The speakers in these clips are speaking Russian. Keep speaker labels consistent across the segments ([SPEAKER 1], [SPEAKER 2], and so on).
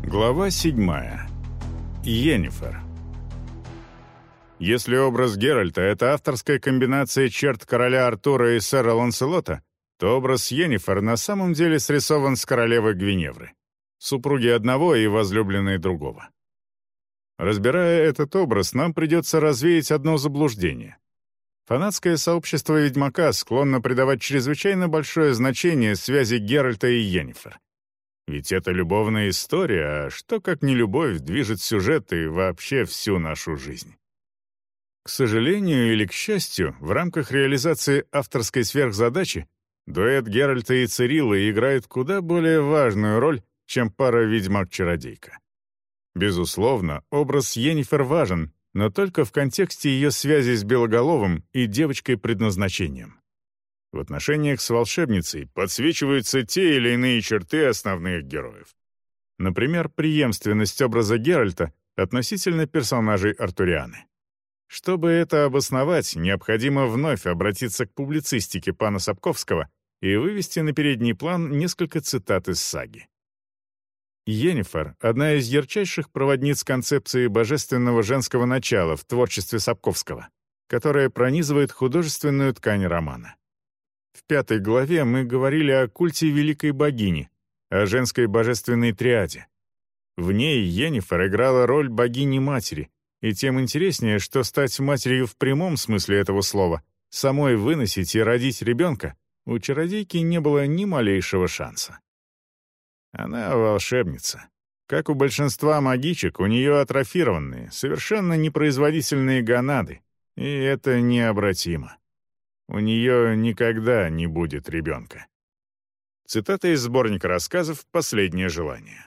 [SPEAKER 1] Глава 7. Йеннифер. Если образ Геральта — это авторская комбинация черт короля Артура и сэра Ланселота, то образ Йеннифер на самом деле срисован с королевы Гвиневры, супруги одного и возлюбленной другого. Разбирая этот образ, нам придется развеять одно заблуждение. Фанатское сообщество Ведьмака склонно придавать чрезвычайно большое значение связи Геральта и Йеннифер. Ведь это любовная история, а что как не любовь движет сюжет и вообще всю нашу жизнь. К сожалению или к счастью, в рамках реализации авторской сверхзадачи дуэт Геральта и Цириллы играет куда более важную роль, чем пара ведьмак-чародейка. Безусловно, образ Йеннифер важен, но только в контексте ее связи с Белоголовым и девочкой-предназначением. В отношениях с волшебницей подсвечиваются те или иные черты основных героев. Например, преемственность образа Геральта относительно персонажей Артурианы. Чтобы это обосновать, необходимо вновь обратиться к публицистике пана Сапковского и вывести на передний план несколько цитат из саги. Йеннифер — одна из ярчайших проводниц концепции божественного женского начала в творчестве Сапковского, которая пронизывает художественную ткань романа. В 5 главе мы говорили о культе великой богини, о женской божественной триаде. В ней Йеннифер играла роль богини-матери, и тем интереснее, что стать матерью в прямом смысле этого слова, самой выносить и родить ребенка, у чародейки не было ни малейшего шанса. Она волшебница. Как у большинства магичек, у нее атрофированные, совершенно непроизводительные гонады, и это необратимо. У нее никогда не будет ребенка. Цитата из сборника рассказов «Последнее желание».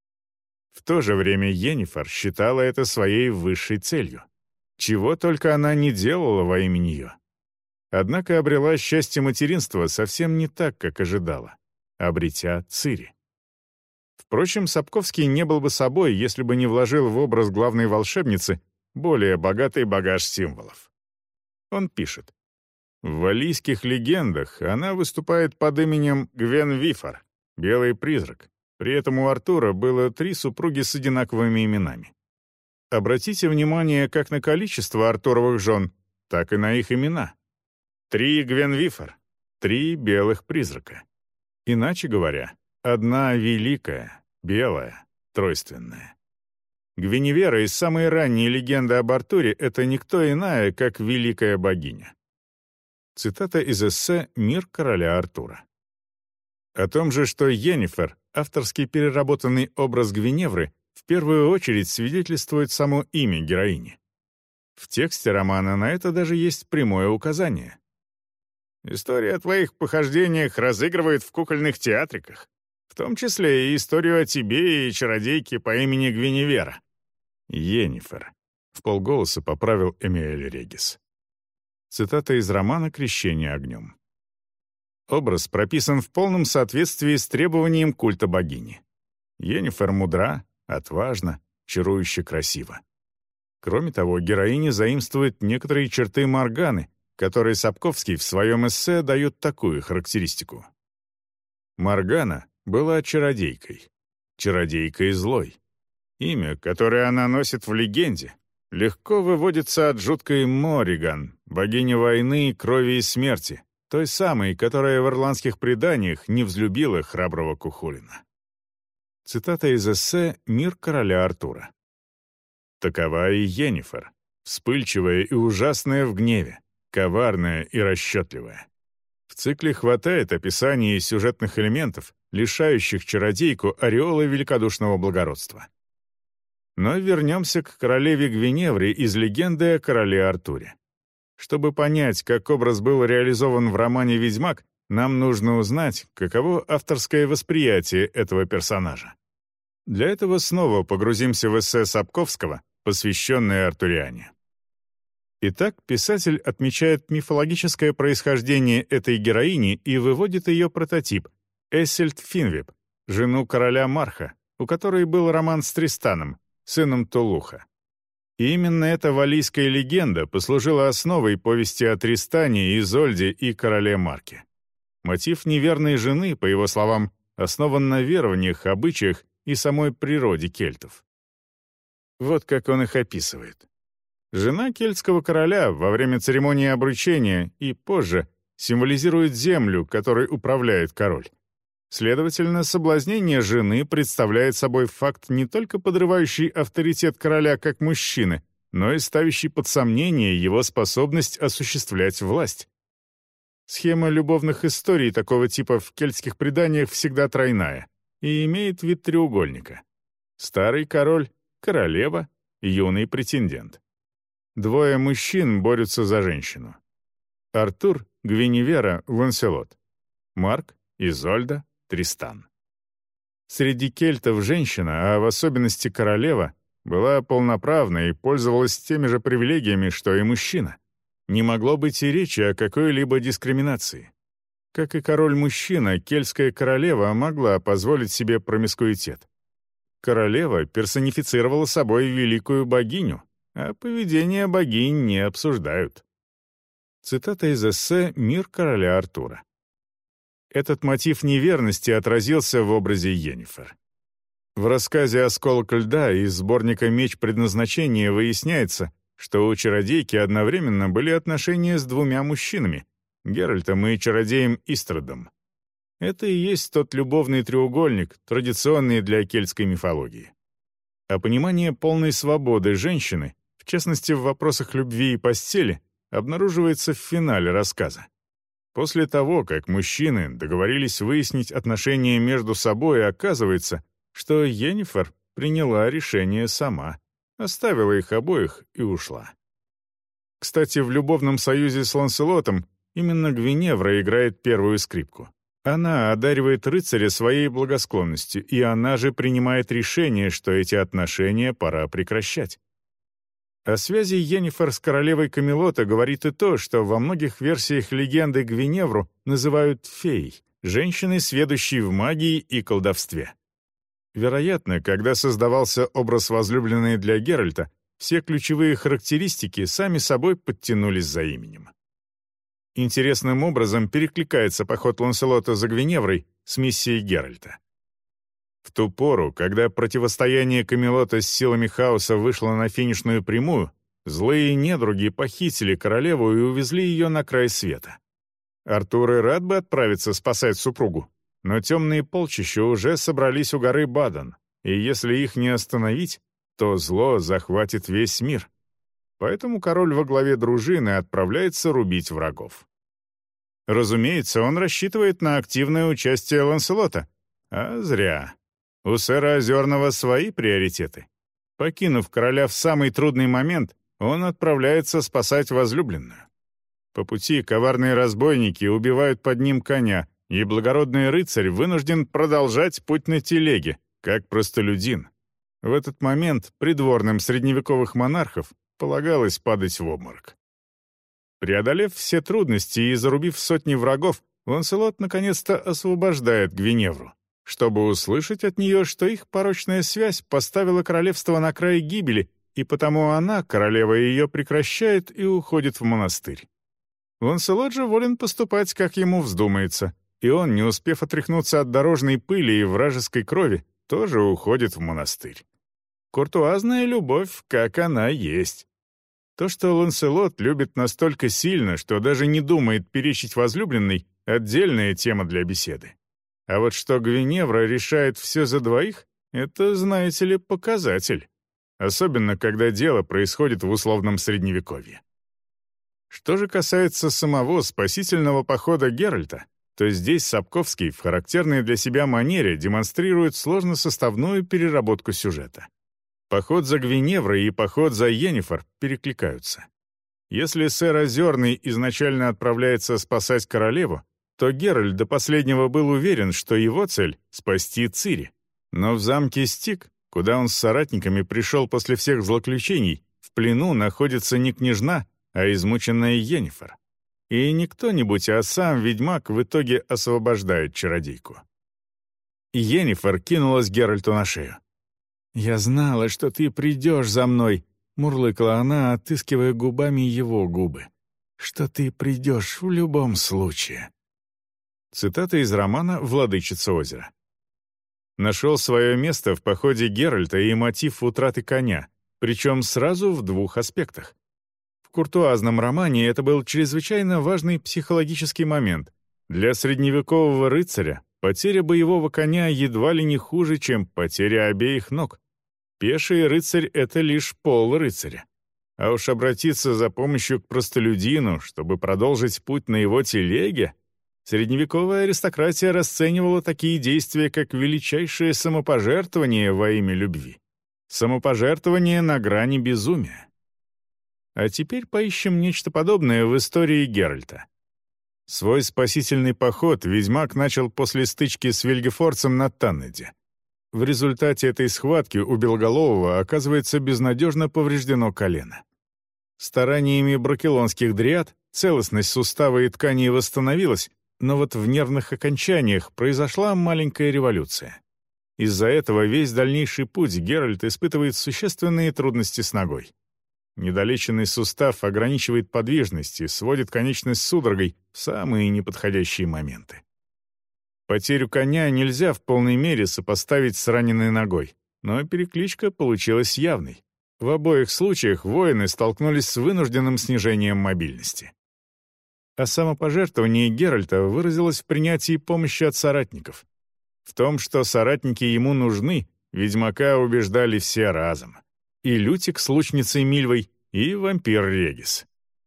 [SPEAKER 1] В то же время Йеннифер считала это своей высшей целью. Чего только она не делала во имя нее. Однако обрела счастье материнства совсем не так, как ожидала, обретя Цири. Впрочем, Сапковский не был бы собой, если бы не вложил в образ главной волшебницы более богатый багаж символов. Он пишет: в валлийских легендах она выступает под именем Гвенвифар, белый призрак. При этом у Артура было 3 супруги с одинаковыми именами. Обратите внимание как на количество Артуровых жен, так и на их имена. 3 Гвенвифар, 3 белых призрака. Иначе говоря, одна великая, белая, тройственная. Гвиневера из самой ранней легенды об Артуре — это никто иная, как великая богиня. Цитата из эссе «Мир короля Артура». О том же, что Йеннифер, авторски переработанный образ Гвиневры, в первую очередь свидетельствует само имя героини. В тексте романа на это даже есть прямое указание. «История о твоих похождениях разыгрывает в кукольных театриках, в том числе и историю о тебе и чародейке по имени Гвиневера». «Йеннифер», — вполголоса поправил Эмиэль Регис. Цитата из романа «Крещение огнем». Образ прописан в полном соответствии с требованием культа богини. Йеннифер мудра, отважна, чарующе красива. Кроме того, героиня заимствует некоторые черты Морганы, которые Сапковский в своем эссе дает такую характеристику. Моргана была чародейкой. Чародейкой злой. Имя, которое она носит в легенде, легко выводится от жуткой Морриган, богини войны, крови и смерти, той самой, которая в ирландских преданиях не взлюбила храброго Кухулина. Цитата из эссе «Мир короля Артура». Такова и Йеннифер, вспыльчивая и ужасная в гневе, коварная и расчетливая. В цикле хватает описаний сюжетных элементов, лишающих чародейку ореола великодушного благородства. Но вернемся к королеве Гвиневре из легенды о короле Артуре. Чтобы понять, как образ был реализован в романе «Ведьмак», нам нужно узнать, каково авторское восприятие этого персонажа. Для этого снова погрузимся в эссе Сапковского, посвященное Артуриане. Итак, писатель отмечает мифологическое происхождение этой героини и выводит ее прототип — Эссельд Финвеб, жену короля Марха, у которой был роман с Тристаном, сыном Тулуха. И именно эта валлийская легенда послужила основой повести о Тристане, Изольде и короле Марке. Мотив неверной жены, по его словам, основан на верованиях, обычаях и самой природе кельтов. Вот как он их описывает. Жена кельтского короля во время церемонии обручения и позже символизирует землю, которой управляет король. Следовательно, соблазнение жены представляет собой факт, не только подрывающий авторитет короля как мужчины, но и ставящий под сомнение его способность осуществлять власть. Схема любовных историй такого типа в кельтских преданиях всегда тройная и имеет вид треугольника. Старый король, королева, юный претендент. Двое мужчин борются за женщину. Артур, Гвиневера, Ланселот. Марк, Изольда, Тристан. Среди кельтов женщина, а в особенности королева, была полноправной и пользовалась теми же привилегиями, что и мужчина. Не могло быть и речи о какой-либо дискриминации. Как и король-мужчина, кельтская королева могла позволить себе промискуитет. Королева персонифицировала собой великую богиню, а поведение богинь не обсуждают. Цитата из эссе «Мир короля Артура». Этот мотив неверности отразился в образе Йеннифер. В рассказе «Осколок льда» из сборника «Меч предназначения» выясняется, что у чародейки одновременно были отношения с двумя мужчинами — Геральтом и чародеем Истрадом. Это и есть тот любовный треугольник, традиционный для кельтской мифологии. А понимание полной свободы женщины, в частности в вопросах любви и постели, обнаруживается в финале рассказа. После того, как мужчины договорились выяснить отношения между собой, оказывается, что Йеннифер приняла решение сама, оставила их обоих и ушла. Кстати, в любовном союзе с Ланселотом именно Гвиневра играет первую скрипку. Она одаривает рыцаря своей благосклонностью, и она же принимает решение, что эти отношения пора прекращать. О связи Йеннифер с королевой Камелота говорит и то, что во многих версиях легенды Гвиневру называют феей, женщиной, сведущей в магии и колдовстве. Вероятно, когда создавался образ возлюбленной для Геральта, все ключевые характеристики сами собой подтянулись за именем. Интересным образом перекликается поход Ланселота за Гвиневрой с миссией Геральта. В ту пору, когда противостояние Камелота с силами хаоса вышло на финишную прямую, злые недруги похитили королеву и увезли ее на край света. Артур и рад бы отправиться спасать супругу, но темные полчища уже собрались у горы Бадан, и если их не остановить, то зло захватит весь мир. Поэтому король во главе дружины отправляется рубить врагов. Разумеется, он рассчитывает на активное участие Ланселота. А зря. У сэра Озерного свои приоритеты. Покинув короля в самый трудный момент, он отправляется спасать возлюбленную. По пути коварные разбойники убивают под ним коня, и благородный рыцарь вынужден продолжать путь на телеге, как простолюдин. В этот момент придворным средневековых монархов полагалось падать в обморок. Преодолев все трудности и зарубив сотни врагов, Ланселот наконец-то освобождает Гвиневру, чтобы услышать от нее, что их порочная связь поставила королевство на край гибели, и потому она, королева, ее прекращает и уходит в монастырь. Ланселот же волен поступать, как ему вздумается, и он, не успев отряхнуться от дорожной пыли и вражеской крови, тоже уходит в монастырь. Куртуазная любовь, как она есть. То, что Ланселот любит настолько сильно, что даже не думает перечить возлюбленной, — отдельная тема для беседы. А вот что Гвиневра решает все за двоих — это, знаете ли, показатель. Особенно, когда дело происходит в условном Средневековье. Что же касается самого спасительного похода Геральта, то здесь Сапковский в характерной для себя манере демонстрирует сложносоставную переработку сюжета. Поход за Гвиневрой и поход за Йеннифер перекликаются. Если сэр Озерный изначально отправляется спасать королеву, то Геральт до последнего был уверен, что его цель — спасти Цири. Но в замке Стик, куда он с соратниками пришел после всех злоключений, в плену находится не княжна, а измученная Йеннифер. И не кто-нибудь, а сам ведьмак в итоге освобождает чародейку. Йеннифер кинулась Геральту на шею. «Я знала, что ты придешь за мной», — мурлыкала она, отыскивая губами его губы. «Что ты придешь в любом случае». Цитата из романа «Владычица озера». нашел свое место в походе Геральта и мотив утраты коня, причем сразу в двух аспектах. В куртуазном романе это был чрезвычайно важный психологический момент. Для средневекового рыцаря потеря боевого коня едва ли не хуже, чем потеря обеих ног. Пеший рыцарь — это лишь пол рыцаря. А уж обратиться за помощью к простолюдину, чтобы продолжить путь на его телеге, средневековая аристократия расценивала такие действия как величайшее самопожертвование во имя любви. Самопожертвование на грани безумия. А теперь поищем нечто подобное в истории Геральта. Свой спасительный поход ведьмак начал после стычки с Вильгефорцем на Таннеде. В результате этой схватки у Белоголового оказывается безнадежно повреждено колено. Стараниями бракелонских дриад целостность сустава и тканей восстановилась, но вот в нервных окончаниях произошла маленькая революция. Из-за этого весь дальнейший путь Геральт испытывает существенные трудности с ногой. Недолеченный сустав ограничивает подвижность и сводит конечность судорогой в самые неподходящие моменты. Потерю коня нельзя в полной мере сопоставить с раненой ногой, но перекличка получилась явной. В обоих случаях воины столкнулись с вынужденным снижением мобильности. А самопожертвование Геральта выразилось в принятии помощи от соратников. В том, что соратники ему нужны, ведьмака убеждали все разом. И Лютик с лучницей Мильвой, и вампир Регис.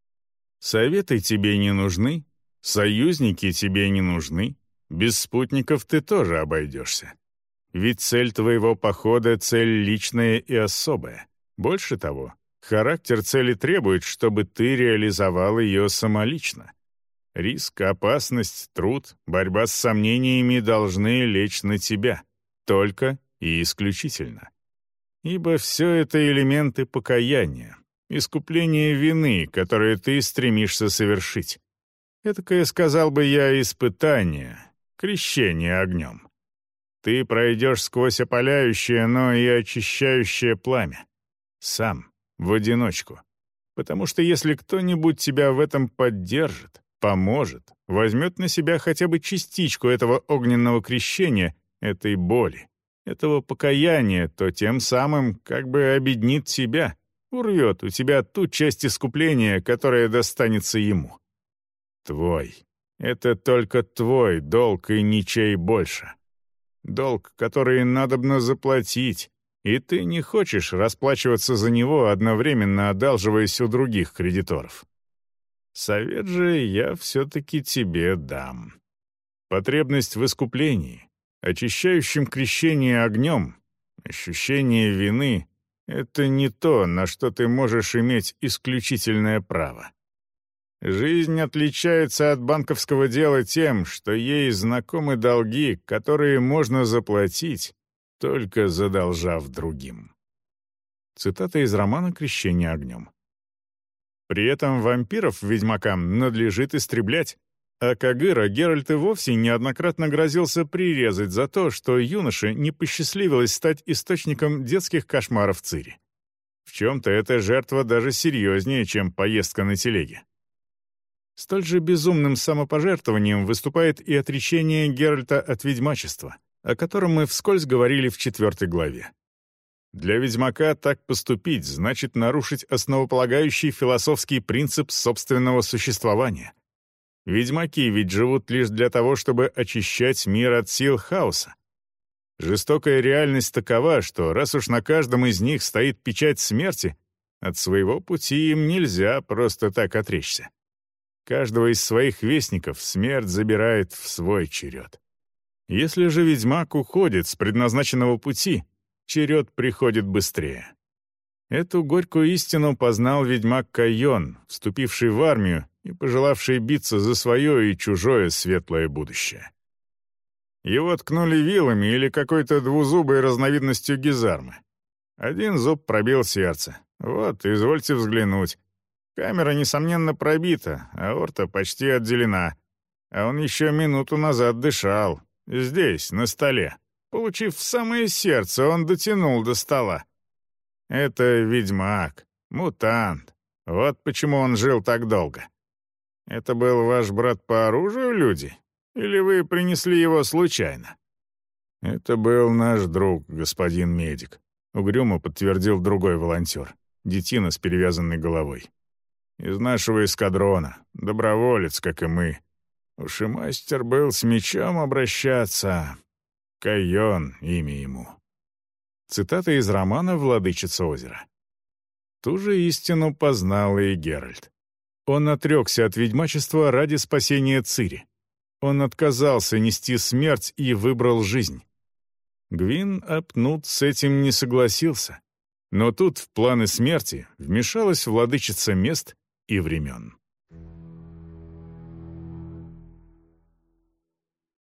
[SPEAKER 1] Советы тебе не нужны, союзники тебе не нужны, без спутников ты тоже обойдешься. Ведь цель твоего похода — цель личная и особая. Больше того, характер цели требует, чтобы ты реализовал ее самолично. Риск, опасность, труд, борьба с сомнениями должны лечь на тебя. Только и исключительно. Ибо все это элементы покаяния, искупления вины, которые ты стремишься совершить. Этакое, сказал бы я, испытание, крещение огнем. Ты пройдешь сквозь опаляющее, но и очищающее пламя. Сам, в одиночку. Потому что если кто-нибудь тебя в этом поддержит, поможет, возьмет на себя хотя бы частичку этого огненного крещения, этой боли, этого покаяния, то тем самым как бы обеднит тебя, урвет у тебя ту часть искупления, которая достанется ему. Твой. Это только твой долг и ничей больше. Долг, который надобно заплатить, и ты не хочешь расплачиваться за него, одновременно одалживаясь у других кредиторов. Совет же я все-таки тебе дам. Потребность в искуплении, очищающем крещение огнем, ощущение вины — это не то, на что ты можешь иметь исключительное право. Жизнь отличается от банковского дела тем, что ей знакомы долги, которые можно заплатить, только задолжав другим. Цитата из романа «Крещение огнем». При этом вампиров ведьмакам надлежит истреблять, а Кагыра Геральт и вовсе неоднократно грозился прирезать за то, что юноше не посчастливилось стать источником детских кошмаров Цири. В чем-то эта жертва даже серьезнее, чем поездка на телеге. Столь же безумным самопожертвованием выступает и отречение Геральта от ведьмачества, о котором мы вскользь говорили в 4 главе. Для ведьмака так поступить значит нарушить основополагающий философский принцип собственного существования. Ведьмаки ведь живут лишь для того, чтобы очищать мир от сил хаоса. Жестокая реальность такова, что раз уж на каждом из них стоит печать смерти, от своего пути им нельзя просто так отречься. Каждого из своих вестников смерть забирает в свой черед. Если же ведьмак уходит с предназначенного пути, черед приходит быстрее. Эту горькую истину познал ведьмак Кайон, вступивший в армию и пожелавший биться за свое и чужое светлое будущее. Его ткнули вилами или какой-то двузубой разновидностью гизармы. Один зуб пробил сердце. Вот, извольте взглянуть. Камера, несомненно, пробита, аорта почти отделена. А он еще минуту назад дышал. Здесь, на столе. Получив в самое сердце, он дотянул до стола. Это ведьмак, мутант. Вот почему он жил так долго. Это был ваш брат по оружию, люди? Или вы принесли его случайно? «Это был наш друг, господин медик», — угрюмо подтвердил другой волонтер, детина с перевязанной головой. «Из нашего эскадрона, доброволец, как и мы. Уж и мастер был с мечом обращаться. Кайон имя ему». Цитата из романа «Владычица озера». Ту же истину познал и Геральт. Он отрекся от ведьмачества ради спасения Цири. Он отказался нести смерть и выбрал жизнь. Гвин Апнут с этим не согласился. Но тут в планы смерти вмешалась владычица мест и времен.